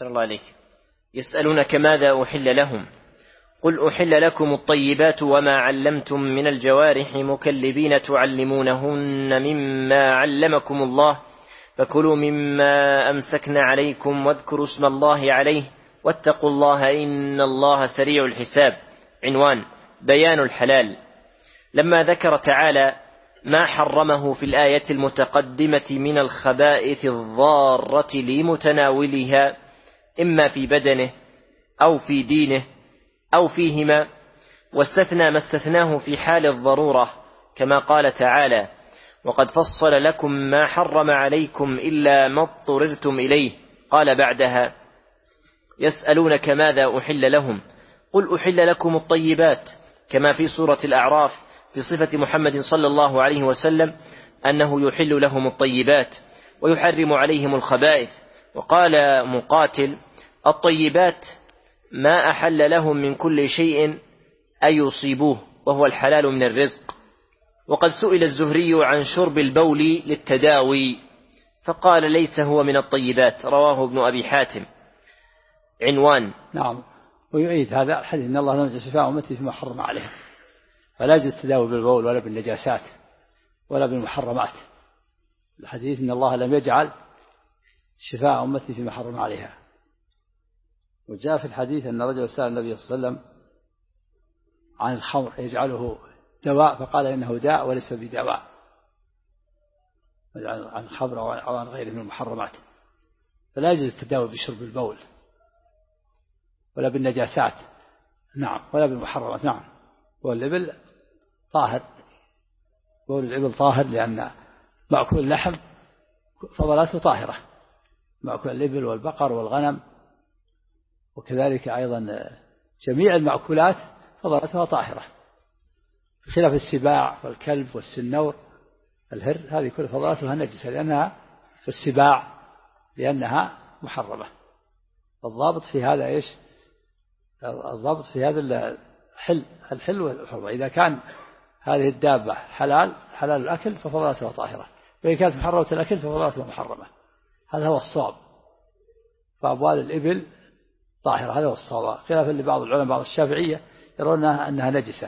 أحسن الله عليك. يسألونك ماذا أحل لهم؟ قل أحل لكم الطيبات وما علمتم من الجوارح مكلبين تعلمونهن مما علمكم الله فكلوا مما أمسكن عليكم واذكروا اسم الله عليه واتقوا الله إن الله سريع الحساب. عنوان: بيان الحلال. لما ذكر تعالى ما حرمه في الآية المتقدمة من الخبائث الضارة لمتناولها إما في بدنه أو في دينه أو فيهما، واستثنى ما استثناه في حال الضرورة كما قال تعالى: وقد فصل لكم ما حرم عليكم إلا ما اضطررتم إليه. قال بعدها: يسألونك ماذا أحل لهم؟ قل أحل لكم الطيبات، كما في سورة الأعراف في صفة محمد صلى الله عليه وسلم أنه يحل لهم الطيبات ويحرم عليهم الخبائث. وقال مقاتل: الطيبات ما أحل لهم من كل شيء أي يصيبوه وهو الحلال من الرزق. وقد سئل الزهري عن شرب البول للتداوي فقال: ليس هو من الطيبات. رواه ابن أبي حاتم. عنوان: نعم. ويعيد هذا الحديث: إن الله لم يجعل شفاء أمتي فيما حرم عليهم. فلا يجوز التداوي بالبول ولا بالنجاسات ولا بالمحرمات. الحديث: إن الله لم يجعل شفاء أمتي فيما حرم عليها. وجاء في الحديث أن رجل سأل النبي صلى الله عليه وسلم عن الخمر يجعله دواء فقال: إنه داء وليس بدواء. عن الخمر أو عن غيره من المحرمات. فلا يجوز التداوي بشرب البول ولا بالنجاسات، نعم، ولا بالمحرمات، نعم. والإبل طاهر، بول الإبل طاهر لأن مأكل اللحم فضلاته طاهرة، مأكل الإبل والبقر والغنم، وكذلك أيضا جميع المأكولات فضلاتها طاهرة، بخلاف السباع والكلب والسنور الهر، هذه كل فضلاتها نجسة لأنها في السباع لأنها محرمة. الضابط في هذا إيش؟ الضابط في هذا الحل والحرمة. إذا كان هذه الدابة حلال الأكل ففضلاتها طاهرة، وإذا كانت محرمة الأكل ففضلاتها محرمة. هذا هو الصواب. فأبوال الإبل طاهرة، هذا هو الصواب، خلافا لبعض العلماء بعض الشافعية يرون أنها نجسة،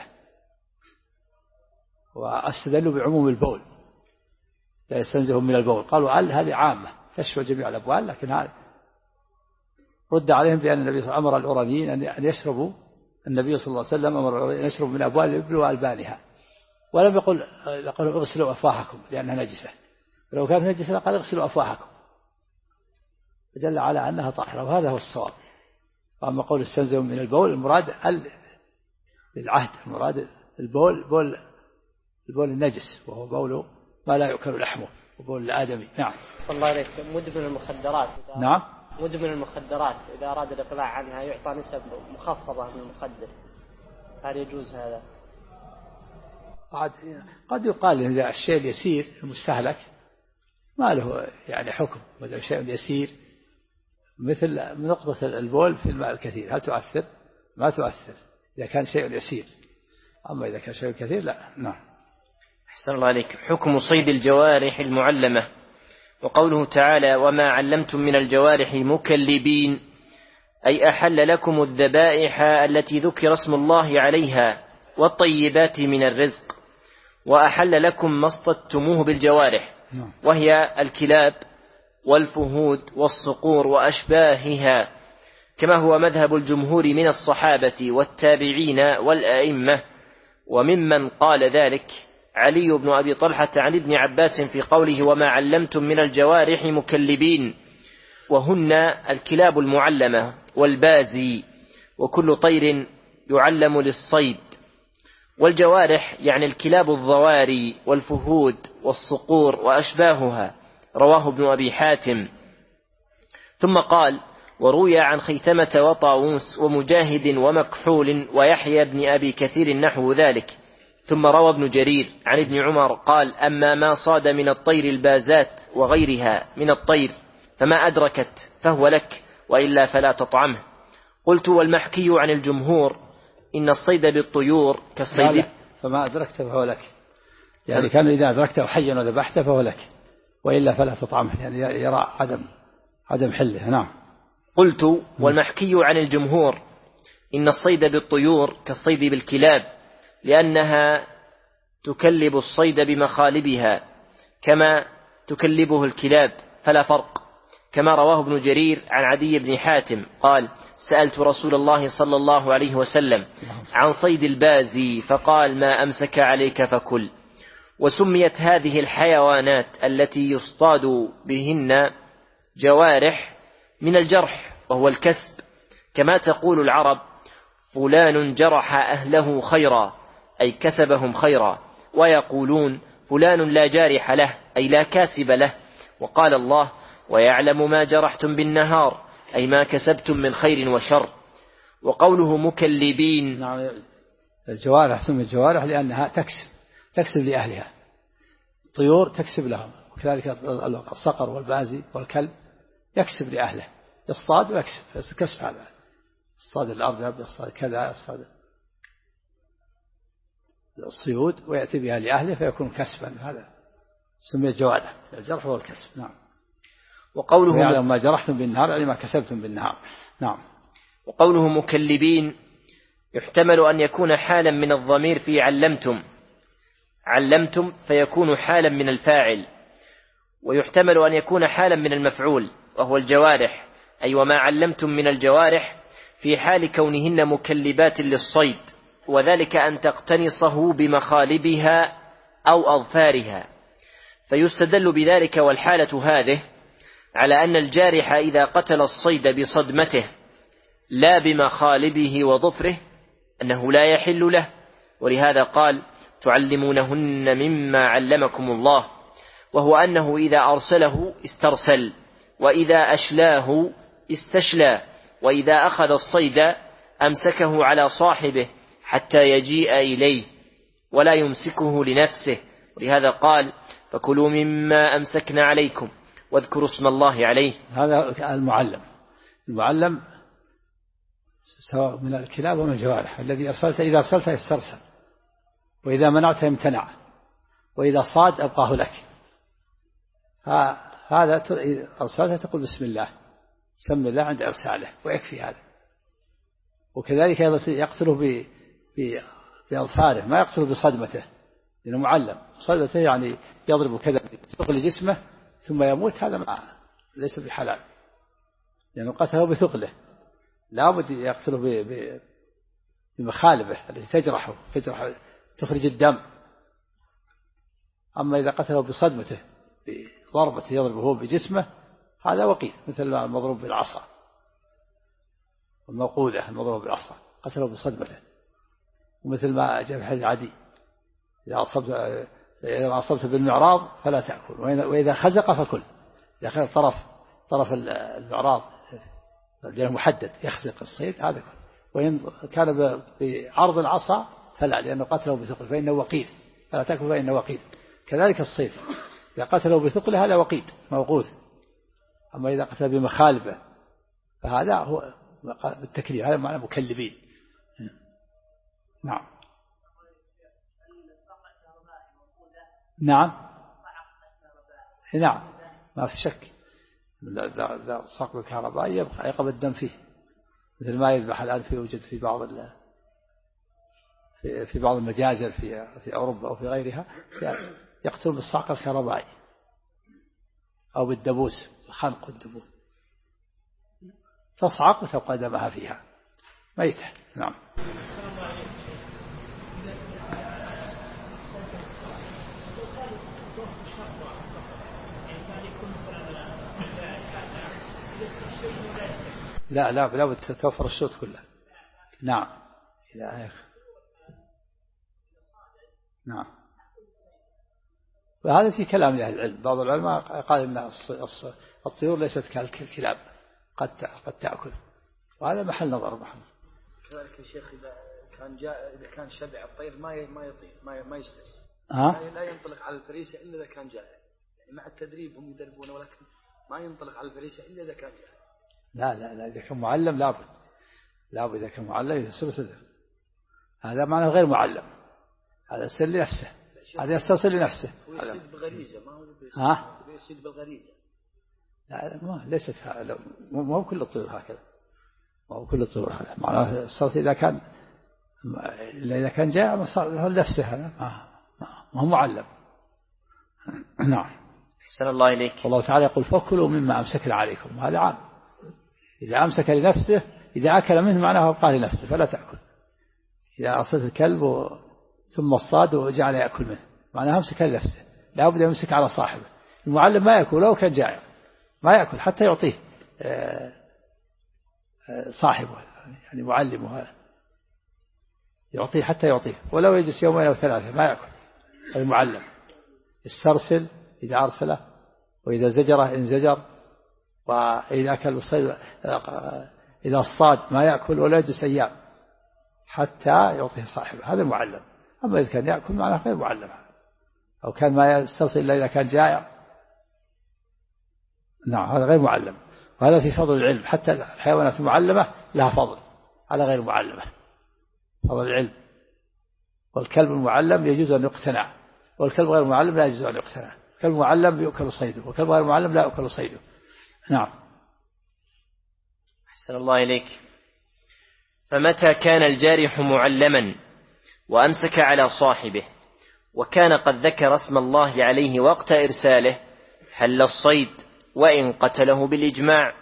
واستدلوا بعموم البول لا يستنزه من البول. قالوا هذه عامة تشمل جميع الأبوال، لكن هذا رد عليهم بأن النبي صلى الله عليه وسلم أمر العرانيين أن يشربوا، النبي صلى الله عليه وسلم أمر العرانيين أن يشربوا من أبوال الإبل وألبانها، ولم يقل اغسلوا أفواهكم لأنها نجسة، ولو كانت نجسة قال اغسلوا أفواهكم، فدل على أنها طاهرة، وهذا هو الصواب. وأما قول استنزه من البول، المراد للعهد، المراد البول النجس، وهو بول ما لا يؤكل لحمه، وبول الآدمي. نعم. صلى الله عليك. مدمن المخدرات، نعم، مدمن المخدرات إذا أراد الإقلاع عنها يعطى نسب مخفضة من المخدر، هل يجوز هذا؟ قد يقال إذا الشيء اليسير المستهلك ما له يعني حكم، وإذا شيء يسير مثل نقطة البول في الماء الكثير هل تؤثر؟ ما تؤثر إذا كان شيء يسير، أما إذا كان شيء كثير لا. نعم. أحسن الله عليك. حكم صيد الجوارح المعلمة. وقوله تعالى: وما علمتم من الجوارح مكلبين، أي أحل لكم الذبائح التي ذكر اسم الله عليها والطيبات من الرزق، وأحل لكم ما اصطدتموه بالجوارح، وهي الكلاب والفهود والصقور وأشباهها، كما هو مذهب الجمهور من الصحابة والتابعين والأئمة. وممن قال ذلك علي بن أبي طلحة عن ابن عباس في قوله: وما علمتم من الجوارح مكلبين، وهن الكلاب المعلمة والبازي وكل طير يعلم للصيد. والجوارح يعني الكلاب الضواري والفهود والصقور وأشباهها. رواه ابن أبي حاتم. ثم قال: وروي عن خيثمة وطاووس ومجاهد ومكحول ويحيى بن أبي كثير نحو ذلك. ثم روى ابن جرير عن ابن عمر قال: أما ما صاد من الطير البازات وغيرها من الطير فما أدركت فهو لك، وإلا فلا تطعمه. قلت: والمحكي عن الجمهور إن الصيد بالطيور كالصيد. فما أدركت فهو لك، يعني كان إذا أدركته حيا وذبحته فهو لك، وإلا فلا تطعمه، يعني يرى عدم حله. نعم. قلت: والمحكي عن الجمهور إن الصيد بالطيور كالصيد بالكلاب، لأنها تكلب الصيد بمخالبها كما تكلبه الكلاب، فلا فرق، كما رواه ابن جرير عن عدي بن حاتم قال: سألت رسول الله صلى الله عليه وسلم عن صيد البازي فقال: ما أمسك عليك فكل. وسميت هذه الحيوانات التي يصطاد بهن جوارح من الجرح، وهو الكسب، كما تقول العرب: فلان جرح أهله خيرا، أي كسبهم خيرا، ويقولون: فلان لا جارح له، أي لا كاسب له. وقال الله: ويعلم ما جرحتم بالنهار، أي ما كسبتم من خير وشر. وقوله مكلبين، نعم، الجوارح سمي الجوارح لأنها تكسب لأهلها، الطيور تكسب لهم، وكذلك الصقر والبازي والكلب يكسب لأهله، يصطاد ويكسب، كسب هذا، يصطاد الأرنب، يصطاد كذا، يصطاد الصيود ويأتي بها لأهله فيكون كسبا، هذا سمي الجوارح، الجرح هو الكسب. نعم. وقوله يعلم ما جرحتم بالنهار يعني ما كسبتم بالنهار. نعم. وقوله مكلبين يحتمل أن يكون حالا من الضمير في علمتم فيكون حالا من الفاعل، ويحتمل أن يكون حالا من المفعول وهو الجوارح، أي وما علمتم من الجوارح في حال كونهن مكلبات للصيد، وذلك أن تقتنصه بمخالبها أو أظفارها. فيستدل بذلك والحالة هذه على أن الجارح إذا قتل الصيد بصدمته لا بمخالبه وظفره أنه لا يحل له، ولهذا قال: تعلمونهن مما علمكم الله، وهو أنه إذا أرسله استرسل، وإذا أشلاه استشلى، وإذا أخذ الصيد أمسكه على صاحبه حتى يجيء إليه ولا يمسكه لنفسه، ولهذا قال: فكلوا مما أمسكنا عليكم واذكروا اسم الله عليه. هذا المعلم سواء من الكلاب ومن الجوارح، الذي إذا أرسلته يسترسل، وإذا منعته يمتنع، وإذا صاد أبقاه لك. هذا أرسلته تقول بسم الله، سم الله عند إرساله ويكفي هذا. وكذلك يقتله بأظفاره، ما يقتله بصدمته، لأنه معلم. صدمته يعني يضرب كذا بثقل جسمه ثم يموت، هذا ليس بحلال، لأنه قتله بثقله. لا بد يقتله بمخالبه التي تجرح تخرج الدم. أما إذا قتله بصدمته بضربته يضربه بجسمه هذا وقيد، مثل المضروب بالعصا، الموقوذة المضروب بالعصا قتله بصدمته، ومثل ما جاء في حديث عدي: إذا أصبت بالمعراض فلا تأكل، وإذا خزق فكل. إذا أخذ طرف المعراض لأنه محدد يخزق الصيد هذا كل، وإن كان بعرض العصا فلا، لأنه قتله بثقل فإنه وقيد، فلا تأكل فإنه وقيد. كذلك الصيد إذا قتله بثقله هذا وقيد موقوذ. أما إذا قتله بمخالبه فهذا هو بالتكليف، هذا معنى مكلبين. نعم. نعم ما في شك، الصقر الكهربائي يبقى يقبض الدم فيه، مثل ما يذبح الآن يوجد في بعض المجازر في أوروبا أو في غيرها، يقتل بالصقر الكهربائي أو بالدبوس، خنق الدبوس، تصعق وتبقى دمها فيها ميتة. نعم. لا بد تتوفر الشروط كلها. نعم. نعم. وهذا في كلام أهل العلم، بعض العلماء قال إن الطيور ليست كالكلاب، قد تأكل، وهذا محل نظر. كذلك يا شيخ إذا كان شبع الطير ما يطير ما يستس، لا ينطلق على الفريسة إلا إذا كان جائع، يعني مع التدريب هم يدربون، ولكن ما ينطلق على الفريسة إلا إذا كان جائع. لا إذا كان معلم لابد إذا كان معلم يسترسل، هذا معنى غير معلم، هذا يسترسل لنفسه، هذا يسترسل لنفسه. ويصيد بغريزة، ما هو بيصيد بالغريزة. لا ليست ما هو كل الطيور هكذا، ما هو كل الطيور هذا معناه الصرص إذا كان جاء صار نفسه هذا ما هو معلم. نعم. أحسن الله إليك. والله تعالى يقول فكلوا مما أمسكنا عليكم، هذا عام. إذا أمسك لنفسه، إذا أكل منه معناه أبقى لنفسه فلا تأكل. إذا أرسلت الكلب ثم اصطاد وجعل يأكل منه معناه أمسك لنفسه، لا بد يمسك على صاحبه. المعلم ما يأكل لو كان جائع، ما يأكل حتى يعطيه صاحبه، يعني معلمه هذا يعطيه حتى يعطيه، ولو يجلس يومين أو ثلاثة ما يأكل. المعلم يسترسل إذا أرسله، وإذا زجره إن زجر، وإذا أكل الصيد إذا اصطاد ما يأكل ولا يجلس أيام حتى يعطيه صاحبه، هذا المعلم. أما إذا كان يأكل معناه غير معلم، أو كان ما يسترسل إلا إذا كان جائع، نعم هذا غير معلم. وهذا في فضل العلم، حتى الحيوانات المعلمة لها فضل على غير المعلمة، فضل العلم. والكلب المعلم يجوز أن يقتنع، والكلب غير المعلم لا يجوز أن يقتنع. الكلب المعلم يؤكل صيده، والكلب غير المعلم لا يؤكل صيده. نعم. أحسن الله إليك. فمتى كان الجارح معلما وأمسك على صاحبه وكان قد ذكر اسم الله عليه وقت إرساله حل الصيد وإن قتله بالإجماع.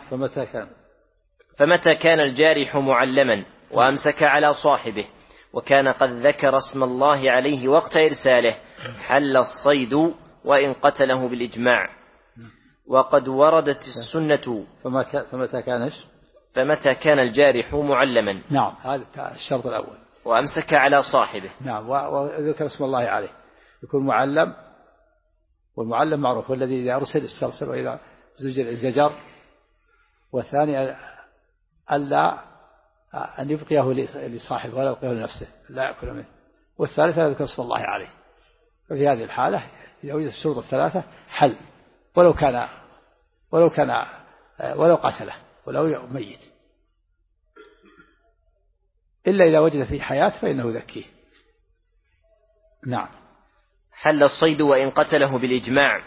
فمتى كان الجارح معلما وأمسك على صاحبه وكان قد ذكر اسم الله عليه وقت إرساله حل الصيد وإن قتله بالإجماع. وقد وردت السنة. فمتى كان الجارح معلما. نعم هذا الشرط الأول. وأمسك على صاحبه. نعم وذكر اسم الله عليه يكون معلم، والمعلم معروف والذي إذا أرسل استرسل وإذا زجر. والثاني ألا أن يبقيه لصاحبه ولا يبقيه لنفسه، لا يأكل منه. والثالث يذكر اسم الله عليه. ففي هذه الحالة إذا وجدت الشروط الثلاثة حل، ولو قتله ولو ميت، إلا إذا وجد في حياة فإنه يذكيه. نعم. حل الصيد وإن قتله بالإجماع.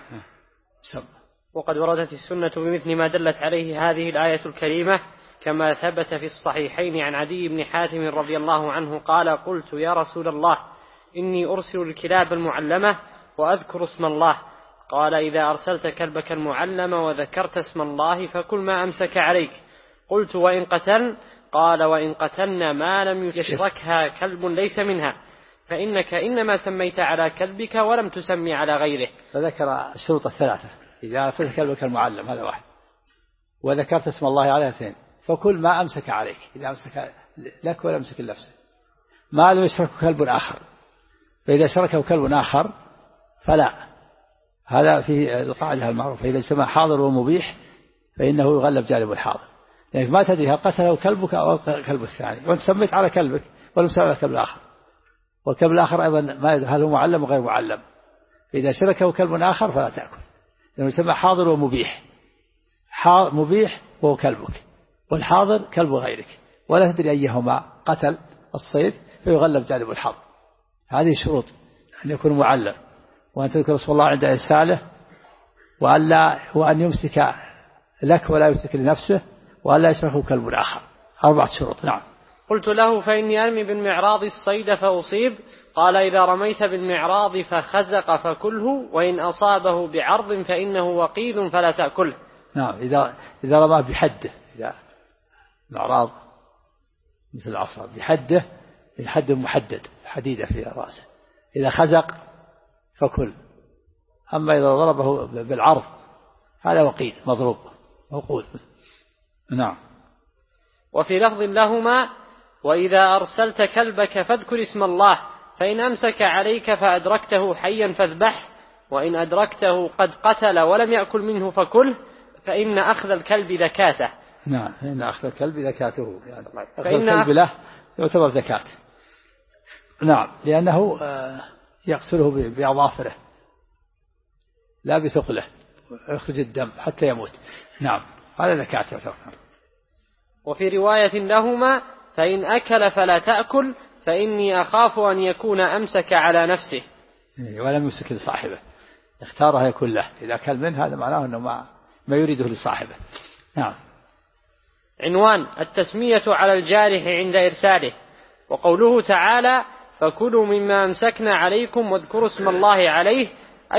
وقد وردت السنة بمثل ما دلت عليه هذه الآية الكريمة، كما ثبت في الصحيحين عن عدي بن حاتم رضي الله عنه قال: قلت يا رسول الله إني أرسل الكلاب المعلمة وأذكر اسم الله. قال: إذا أرسلت كلبك المعلم وذكرت اسم الله فكل ما أمسك عليك. قلت: وإن قتل؟ قال: وإن قتلنا ما لم يشركها كلب ليس منها، فإنك إنما سميت على كلبك ولم تسمي على غيره. فذكر الشروط الثلاثة. إذا أرسلت كلبك المعلم هذا واحد، وذكرت اسم الله عليه اثنين، فكل ما أمسك عليك، إذا أمسك لك ولا أمسك لنفسه، ما لم يشرك كلب آخر. فإذا شركه كلب آخر فلا. هذا في القاعدة المعروفة: إذا اجتمع حاضر ومبيح فإنه يغلب جانب الحاضر. يعني ما تدري هل قتله كلبك أو كلب الثاني، وأنت سميت على كلبك ولم تسمي على كلب الآخر، والكلب الآخر أيضا ما يدري هل هو معلم وغير معلم. إذا شركه كلب آخر فلا تأكل، لأنه يسمى حاضر ومبيح. مبيح وهو كلبك، والحاضر كلب غيرك، ولا تدري أيهما قتل الصيد فيغلب جانب الحظ. هذه شروط: أن يكون معلم، وأن تذكر اسم الله عند إرساله، وأن يمسك لك ولا يمسك لنفسه، وأن لا يشركه كلب آخر. 4 شروط. نعم. قلت له: فإني أرمي بالمعراض الصيد فأصيب. قال: إذا رميت بالمعراض فخزق فكله، وإن أصابه بعرض فإنه وقيد فلا تأكله. نعم. إذا رمى بحده، إذا معراض مثل العصا بحده، بحد محدد، حديدة في رأسه، إذا خزق فكل. أما إذا ضربه بالعرض هذا وقيد مضروب موقود. نعم. وفي لفظ لهما: وإذا أرسلت كلبك فاذكر اسم الله، فإن أمسك عليك فأدركته حيا فاذبح، وإن أدركته قد قتل ولم يأكل منه فكله، فإن أخذ الكلب ذكاته. نعم. إن أخذ الكلب ذكاته، يعني أخذ الكلب له يعتبر ذكاة. نعم. لأنه يقتله بأظافره لا بثقله، يخرج الدم حتى يموت. نعم. هذا ذكاة يعتبر. وفي رواية لهما: فإن أكل فلا تأكل، فإني أخاف أن يكون أمسك على نفسه. ولم يمسك لصاحبه، اختارها يكون له. إذا أكل منه هذا معناه أنه ما يريده لصاحبه. نعم. عنوان: التسمية على الجارح عند إرساله. وقوله تعالى: فكلوا مما أمسكنا عليكم واذكروا اسم الله عليه،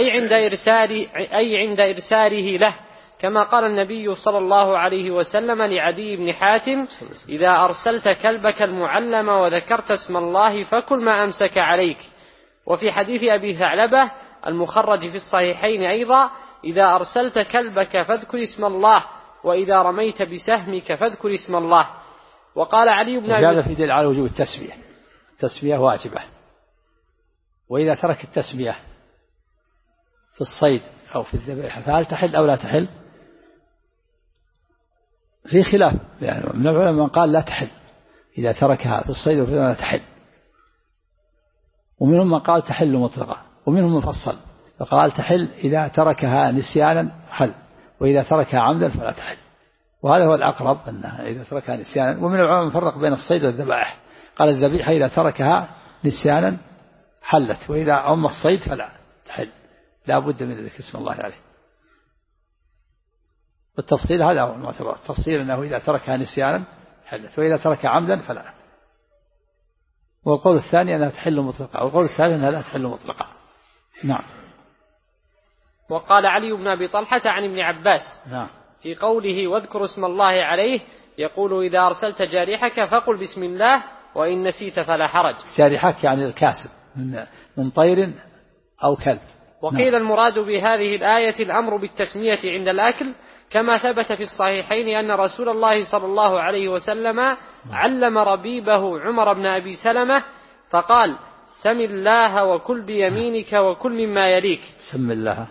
أي عند إرساله له، كما قال النبي صلى الله عليه وسلم لعدي بن حاتم: إذا أرسلت كلبك المعلم وذكرت اسم الله فكل ما أمسك عليك. وفي حديث أبي ثعلبة المخرج في الصحيحين أيضا: إذا أرسلت كلبك فاذكر اسم الله، وإذا رميت بسهمك فاذكر اسم الله. وقال علي بن أبي هذا في دليل على وجوب التسمية. التسمية واجبة، وإذا ترك التسمية في الصيد أو في الذبيحة فهل تحل أو لا تحل؟ في خلاف، يعني من العلماء من قال لا تحل إذا تركها في الصيد وفي لا تحل، ومنهم من قال تحل مطلقا، ومنهم من فصل فقال تحل إذا تركها نسيانا حل، وإذا تركها عمدا فلا تحل. وهذا هو الأقرب، أنها إذا تركها نسيانا. ومن العلماء من فرق بين الصيد والذبائح، قال الذبيحة إذا تركها نسيانا حلت، وإذا عم الصيد فلا تحل، لا بد من ذكر اسم الله عليه. والتفصيل هذا هو المعتبر، التفصيل أنه إذا تركها نسيانا حلت، وإذا تركها عمدا فلا. والقول الثاني أنها تحل مطلقا، والقول الثالث أنها لا تحل مطلقا. نعم. وقال علي بن أبي طلحة عن ابن عباس نعم في قوله واذكر اسم الله عليه، يقول: إذا أرسلت جارحك فقل بسم الله، وإن نسيت فلا حرج. جارحك يعني الكاسب من طير أو كلب. وقيل المراد بهذه الآية الأمر بالتسمية عند الأكل، كما ثبت في الصحيحين أن رسول الله صلى الله عليه وسلم علم ربيبه عمر بن أبي سلمة فقال: سم الله وكل بيمينك وكل مما يليك. سم الله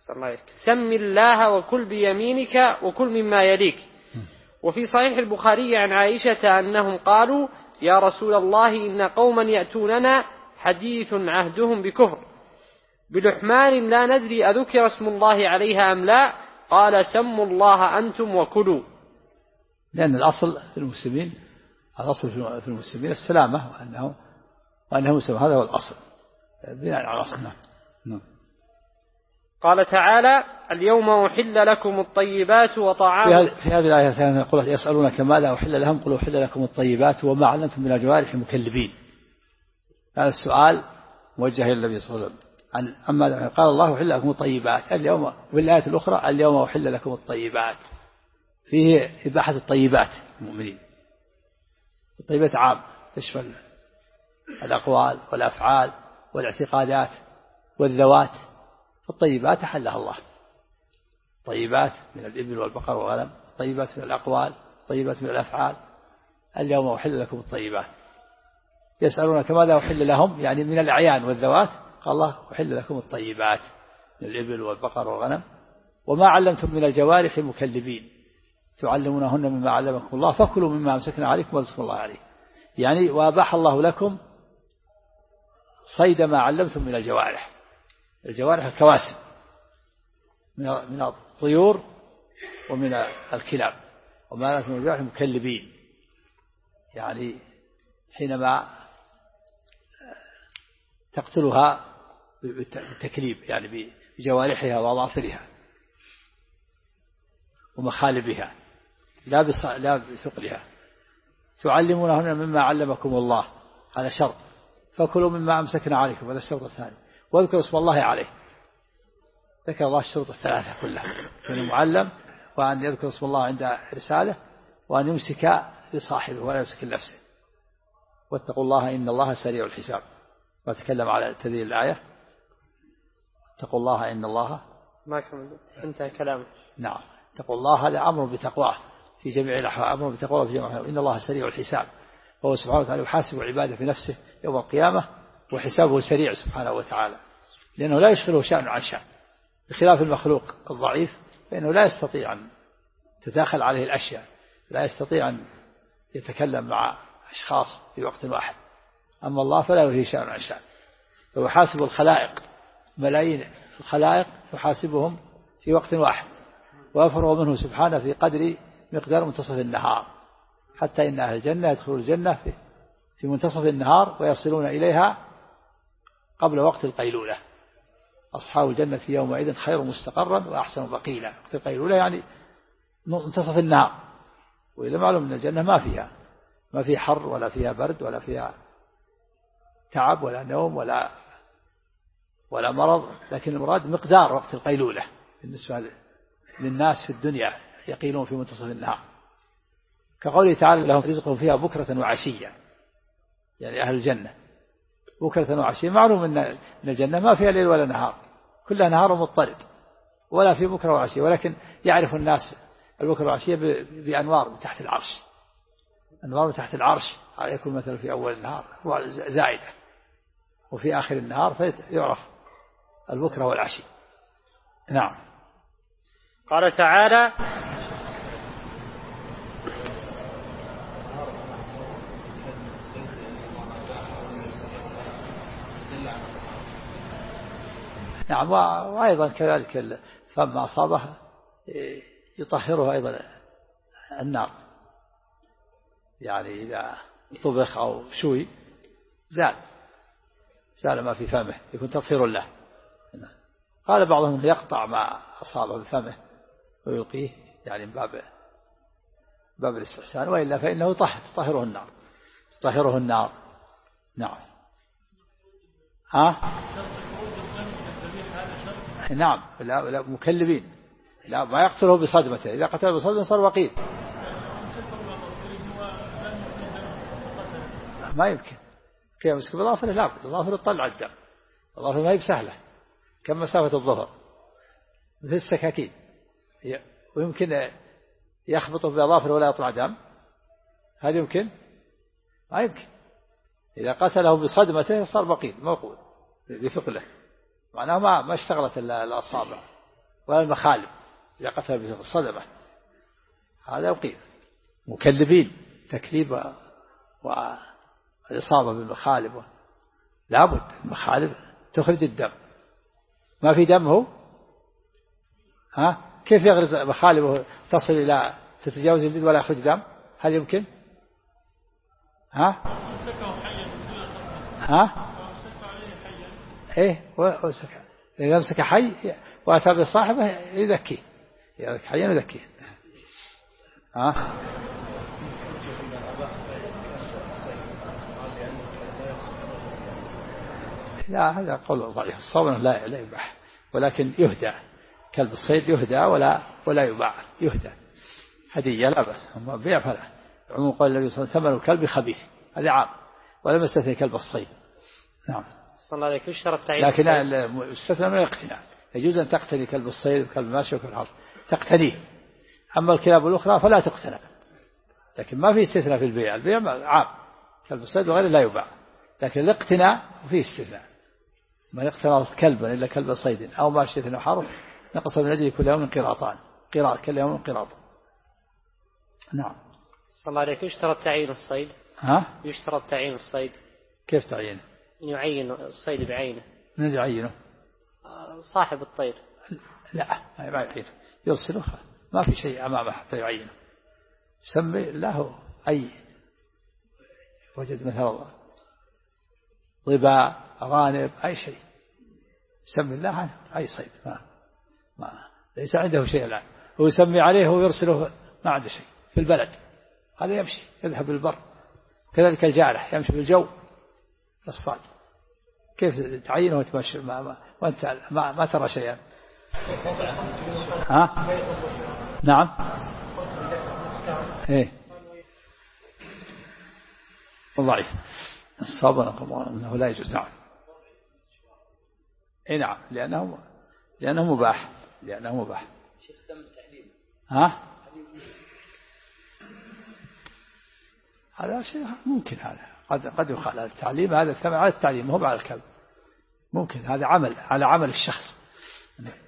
وكل بيمينك وكل مما يليك. وفي صحيح البخاري عن عائشة أنهم قالوا: يا رسول الله، إن قوما يأتوننا حديث عهدهم بكفر بلحمان لا ندري أذكر اسم الله عليها أم لا، قال: سموا الله أنتم وكلوا. لأن الأصل في المسلمين، الأصل في المسلمين السلامة، وأنهم مسلمون، هذا هو الأصل بناء على أصلنا. نعم. قال تعالى: اليوم أحل لكم الطيبات وطعام. في هذه الآية الثانية يقول: يسألونك ماذا أحل لهم، قل أحل لكم الطيبات وما علمتم من الجوارح مكلبين. هذا السؤال موجه إلى النبي صلى الله عليه وسلم. أما قال الله أحل لكم الطيبات اليوم، والآية الأخرى اليوم أحل لكم الطيبات، فيه إباحة الطيبات المؤمنين. الطيبات عام تشمل الأقوال والأفعال والاعتقادات والذوات. الطيبات أحلها الله، طيبات من الإبل والبقر والغنم، طيبات من الأقوال، طيبات من الأفعال. اليوم أحل لكم الطيبات. يسألونك ماذا أحل لهم، يعني من الأعيان والذوات، قال الله أحل لكم الطيبات من الإبل والبقر والغنم وما علمتم من الجوارح مكلبين تعلمونهن مما علمكم الله فكلوا مما أمسكنا عليكم واذكروا الله عليه. يعني وأباح الله لكم صيد ما علمتم من الجوارح. الجوارح الكواسب من الطيور ومن الكلاب، وما علمتم من الجوارح مكلبين، يعني حينما تقتلها بالتكليب، يعني بجوارحها وأظافرها ومخالبها، لا بثقلها. تعلمونهن مما علمكم الله، هذا شرط. فكلوا مما أمسكنا عليكم، هذا الشرط الثاني. واذكروا اسم الله عليه. ذكر الله الشروط الثلاثة كلها: أن معلم، وأن يذكر اسم الله عند إرساله، وأن يمسك لصاحبه ولا يمسك لنفسه. واتقوا الله إن الله سريع الحساب. وتكلم على تذيل الآية: اتقوا الله إن الله ما انتهى كلامه. نعم. اتقوا الله هذا أمر بتقواه في جميع الأحوال، أمر بتقواه في جميع الأحوال. إن الله سريع الحساب، وهو سبحانه وتعالى يحاسب عباده في نفسه يوم القيامة، وحسابه سريع سبحانه وتعالى، لأنه لا يشغله شأن عن شأن، بخلاف المخلوق الضعيف فإنه لا يستطيع أن تداخل عليه الأشياء، لا يستطيع أن يتكلم مع أشخاص في وقت واحد. أما الله فلا يلهي شأن عن شأن، فيحاسب الخلائق، ملايين الخلائق يحاسبهم في وقت واحد، ويفرغ منه سبحانه في مقدار منتصف النهار، حتى إن أهل الجنة يدخلون الجنة في منتصف النهار ويصلون إليها قبل وقت القيلولة. أصحاب الجنة يومئذ خير مستقرا وأحسن مقيلا. وقت القيلولة يعني منتصف النهار، وإذا معلوم أن الجنة ما فيها حر ولا فيها برد ولا فيها تعب ولا نوم ولا مرض، لكن المراد مقدار وقت القيلولة بالنسبة للناس في الدنيا يقيلون في منتصف النهار، كقوله تعالى لهم رزقهم فيها بكرة وعشية، يعني أهل الجنة بكرة وعشية. معلوم أن الجنة ما فيها ليل ولا نهار، كلها نهار مضطرد، ولا في بكرة وعشية، ولكن يعرف الناس البكرة والعشية بأنوار من تحت العرش، أنوار من تحت العرش يكون مثلا في أول النهار زائدة، وفي آخر النهار فيعرف البكرة والعشي. نعم. قال تعالى نعم. وأيضا كذلك فما أصابه يطهره أيضا النار، يعني إذا طبخ أو شوي زال ما في فمه يكون تطهير له. قال بعضهم يقطع ما أصابه بفمه ويلقيه، يعني من باب الاستحسان، وإلا فإنه تطهره النار. نعم. نعم. لا مكلبين، لا ما يقتله بصدمته، إذا قتله بصدمته صار وقيل. ما يمكن كيف يمسك بظافره، لا الظافر تطلع الدم، الظافر ما هي بسهلة، كم مسافة الظفر مثل السكاكين، ويمكن يخبطه بظافره ولا يطلع دم، هل يمكن؟ ما يمكن. إذا قتله بصدمته صار بقيل موقوت بثقله، معناه ما اشتغلت الأصابع ولا المخالب، إذا قتل بصدمة هذا وقيل. مكلبين تكليب والإصابة بالمخالب لابد، المخالب تخرج الدم، ما في دم هو كيف يغرز مخالبه تصل إلى تتجاوز الجلد ولا يخرج دم؟ هل يمكن؟ إيه وسكى إذا مسك حي وأتى بصاحبه يذكيه، حيا يذكيه. لا هذا قول ضعيف، الصواب لا يباح، ولكن يهدى، كلب الصيد يهدى ولا يباع، يهدى هدية لا بأس، أما بيع فلا. عموم قال النبي صلى الله عليه وسلم ثمن الكلب خبيث، هذا عام، ولم يستثني كلب الصيد. نعم. صلى الله عليه وسلم. لكن استثنى من الاقتناء، يجوز أن تقتني كلب الصيد وكلب الماشي وكلب الحرث تقتنيه، أما الكلاب الأخرى فلا تقتنى، لكن ما في استثناء في البيع، البيع عام، كلب الصيد وغيره لا يباع، لكن الاقتناء فيه استثناء، ما يقتنى كلبا إلا كلب صيد أو ماشية أو حرث نقص من أجله كل يوم قراطان، كل يوم قراط. نعم. صلى الله عليه. يشترط تعيين الصيد؟ يشترط تعيين الصيد. كيف تعيينه؟ يعين الصيد بعينه. من يعينه؟ صاحب الطير. لا ما يعينه، يرسله، ما في شيء أمامه حتى يعينه، سمي له أي وجد مثلا ضباء أغانب أي شيء، سمي الله عنه أي صيد، ما ليس عنده شيء الآن، هو يسمي عليه ويرسله، ما عنده شيء في البلد، هذا يمشي يذهب بالبر، كذلك الجارح يمشي بالجو يصطاد، كيف تعينه وتمشي وأنت ما ترى شيئا؟ نعم. إيه ضعيف، الصابر أنه لا يجوز. نعم. إيه نعم، لأنه مباح. هذا شيء ممكن، هذا قد يقال التعليم، هذا الثمن على التعليم، مو على الكلب، ممكن هذا على عمل الشخص.